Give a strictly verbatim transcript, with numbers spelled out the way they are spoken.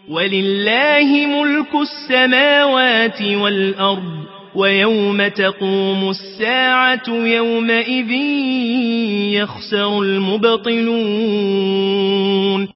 ولله ملك السماوات والأرض ويوم تقوم الساعة يومئذ يخسر المبطلون